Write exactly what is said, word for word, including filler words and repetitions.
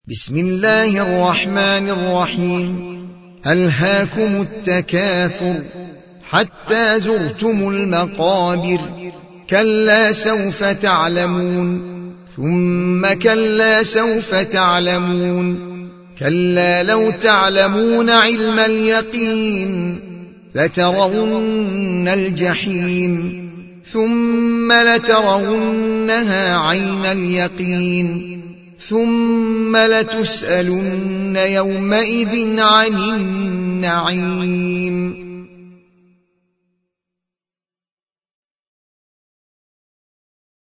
بسم الله الرحمن الرحيم. ألهاكم التكاثر حتى زرتم المقابر، كلا سوف تعلمون ثم كلا سوف تعلمون، كلا لو تعلمون علم اليقين لترون الجحيم ثم لترونها عين اليقين ثم لتسألن يومئذ عن النعيم.